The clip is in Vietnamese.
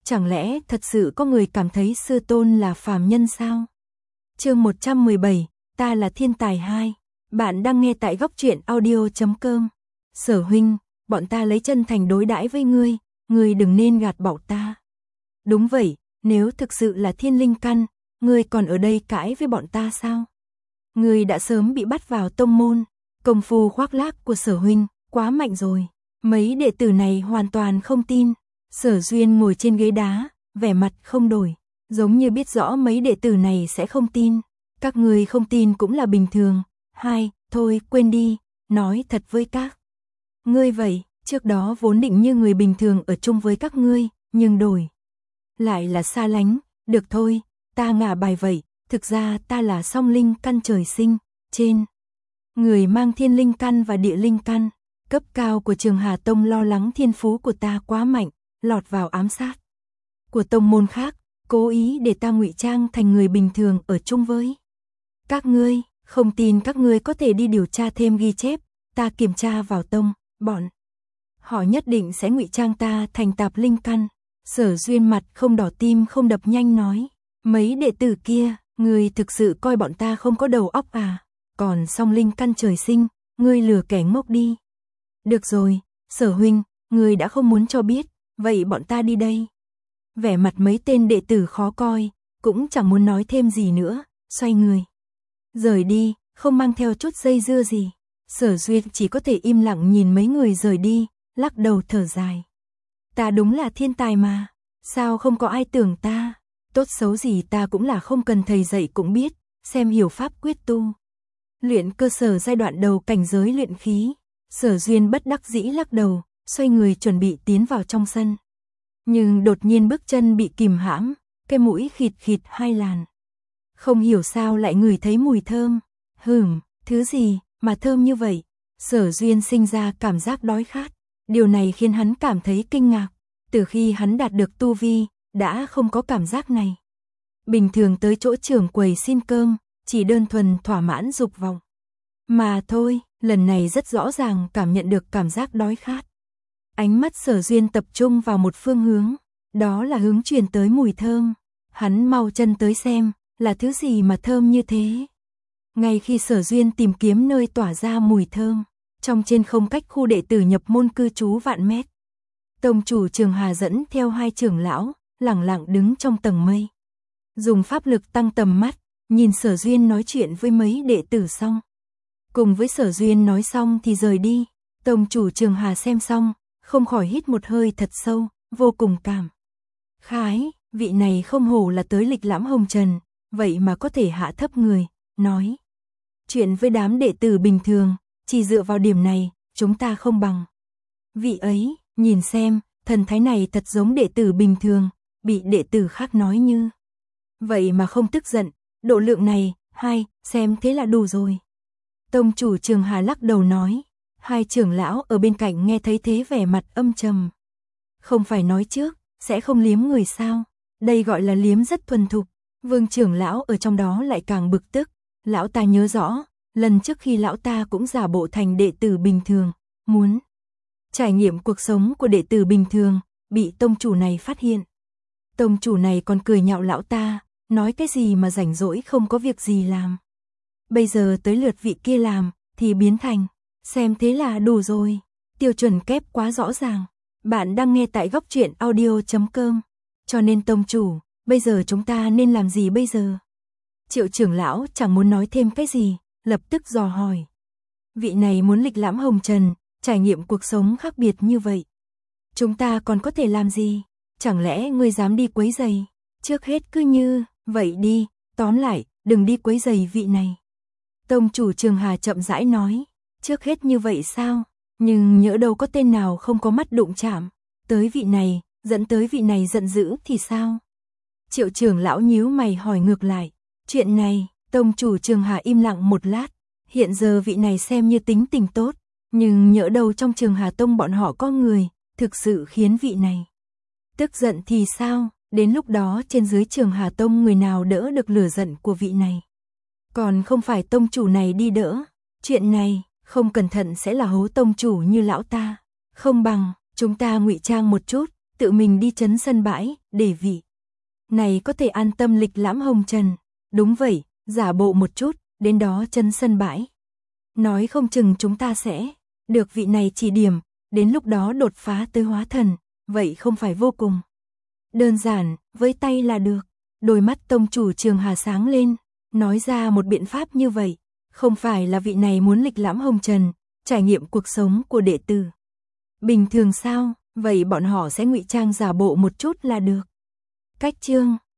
Chẳng lẽ thật sự có người cảm thấy sư tôn là phàm nhân sao? Chương 117, ta là thiên tài 2. Bạn đang nghe tại góc truyện audio.com. Sở huynh, bọn ta lấy chân thành đối đãi với ngươi đừng nên gạt bỏ ta. Đúng vậy, nếu thực sự là thiên linh căn, ngươi còn ở đây cãi với bọn ta sao? Ngươi đã sớm bị bắt vào tông môn, công phu khoác lác của Sở huynh quá mạnh rồi. Mấy đệ tử này hoàn toàn không tin. Sở Duyên ngồi trên ghế đá, vẻ mặt không đổi, giống như biết rõ mấy đệ tử này sẽ không tin. Các ngươi không tin cũng là bình thường. Thôi quên đi, nói thật với các ngươi vậy, trước đó vốn định như người bình thường ở chung với các ngươi, nhưng đổi lại là xa lánh. Được thôi, ta ngả bài vậy, thực ra ta là song linh căn trời sinh, trên người mang thiên linh căn và địa linh căn. Cấp cao của Trường Hà Tông lo lắng thiên phú của ta quá mạnh, lọt vào ám sát của tông môn khác, cố ý để ta ngụy trang thành người bình thường ở chung với các ngươi. Không tin các ngươi có thể đi điều tra thêm ghi chép, ta kiểm tra vào tông, bọn họ nhất định sẽ ngụy trang ta thành tạp linh căn. Sở Duyên mặt không đỏ tim không đập nhanh nói, mấy đệ tử kia, ngươi thực sự coi bọn ta không có đầu óc à? Còn song linh căn trời sinh, ngươi lừa kẻ ngốc đi. Được rồi, Sở huynh, ngươi đã không muốn cho biết, vậy bọn ta đi đây. Vẻ mặt mấy tên đệ tử khó coi, cũng chẳng muốn nói thêm gì nữa, xoay người rời đi, không mang theo chút dây dưa gì. Sở Duyên chỉ có thể im lặng nhìn mấy người rời đi, lắc đầu thở dài. Ta đúng là thiên tài mà, sao không có ai tưởng ta? Tốt xấu gì ta cũng là không cần thầy dạy cũng biết, xem hiểu pháp quyết tu luyện cơ sở giai đoạn đầu cảnh giới luyện khí. Sở Duyên bất đắc dĩ lắc đầu, xoay người chuẩn bị tiến vào trong sân. Nhưng đột nhiên bước chân bị kìm hãm, cái mũi khịt khịt hai làn. Không hiểu sao lại ngửi thấy mùi thơm. Thứ gì mà thơm như vậy? Sở Duyên sinh ra cảm giác đói khát. Điều này khiến hắn cảm thấy kinh ngạc. Từ khi hắn đạt được tu vi, đã không có cảm giác này. Bình thường tới chỗ trưởng quầy xin cơm, chỉ đơn thuần thỏa mãn dục vọng mà thôi. Lần này rất rõ ràng cảm nhận được cảm giác đói khát. Ánh mắt Sở Duyên tập trung vào một phương hướng, đó là hướng truyền tới mùi thơm. Hắn mau chân tới xem, là thứ gì mà thơm như thế. Ngay khi Sở Duyên tìm kiếm nơi tỏa ra mùi thơm, trong trên không cách khu đệ tử nhập môn cư trú vạn mét, tông chủ Trường Hà dẫn theo hai trưởng lão, lẳng lặng đứng trong tầng mây. Dùng pháp lực tăng tầm mắt, nhìn Sở Duyên nói chuyện với mấy đệ tử xong. Cùng với Sở Duyên nói xong thì rời đi. Tông chủ Trường Hà xem xong, không khỏi hít một hơi thật sâu, vô cùng cảm khái. Vị này không hổ là tới lịch lãm hồng trần, vậy mà có thể hạ thấp người, nói chuyện với đám đệ tử bình thường, chỉ dựa vào điểm này, chúng ta không bằng vị ấy. Nhìn xem, thần thái này thật giống đệ tử bình thường, bị đệ tử khác nói như vậy mà không tức giận. Độ lượng này, xem thế là đủ rồi. Tông chủ Trường Hà lắc đầu nói. Hai trưởng lão ở bên cạnh nghe thấy thế vẻ mặt âm trầm. Không phải nói trước, sẽ không liếm người sao? Đây gọi là liếm rất thuần thục. Vương trưởng lão ở trong đó lại càng bực tức. Lão ta nhớ rõ, lần trước khi lão ta cũng giả bộ thành đệ tử bình thường, muốn trải nghiệm cuộc sống của đệ tử bình thường, bị tông chủ này phát hiện. Tông chủ này còn cười nhạo lão ta, nói cái gì mà rảnh rỗi không có việc gì làm. Bây giờ tới lượt vị kia làm, thì biến thành, xem thế là đủ rồi. Tiêu chuẩn kép quá rõ ràng. Bạn đang nghe tại góc truyện audio.com. Cho nên tông chủ, bây giờ chúng ta nên làm gì bây giờ? Triệu trưởng lão chẳng muốn nói thêm cái gì, lập tức dò hỏi. Vị này muốn lịch lãm hồng trần, trải nghiệm cuộc sống khác biệt như vậy. Chúng ta còn có thể làm gì? Chẳng lẽ ngươi dám đi quấy rầy? Trước hết cứ như vậy đi, tóm lại, đừng đi quấy rầy vị này. Tông chủ Trường Hà chậm rãi nói. Trước hết như vậy sao? Nhưng nhỡ đâu có tên nào không có mắt đụng chạm tới vị này, dẫn tới vị này giận dữ thì sao? Triệu trưởng lão nhíu mày hỏi ngược lại. Chuyện này, tông chủ Trường Hà im lặng một lát. Hiện giờ vị này xem như tính tình tốt, nhưng nhỡ đâu trong Trường Hà Tông bọn họ có người thực sự khiến vị này tức giận thì sao? Đến lúc đó trên dưới Trường Hà Tông người nào đỡ được lửa giận của vị này? Còn không phải tông chủ này đi đỡ. Chuyện này, không cẩn thận sẽ là hố tông chủ như lão ta. Không bằng, chúng ta ngụy trang một chút, tự mình đi trấn sân bãi, để vị này có thể an tâm lịch lãm hồng trần. Đúng vậy, giả bộ một chút, đến đó trấn sân bãi. Nói không chừng chúng ta sẽ được vị này chỉ điểm, đến lúc đó đột phá tới hóa thần, vậy không phải vô cùng đơn giản, với tay là được. Đôi mắt tông chủ Trường Hà sáng lên, nói ra một biện pháp như vậy, không phải là vị này muốn lịch lãm hồng trần, trải nghiệm cuộc sống của đệ tử bình thường sao, vậy bọn họ sẽ ngụy trang giả bộ một chút là được. Cách chương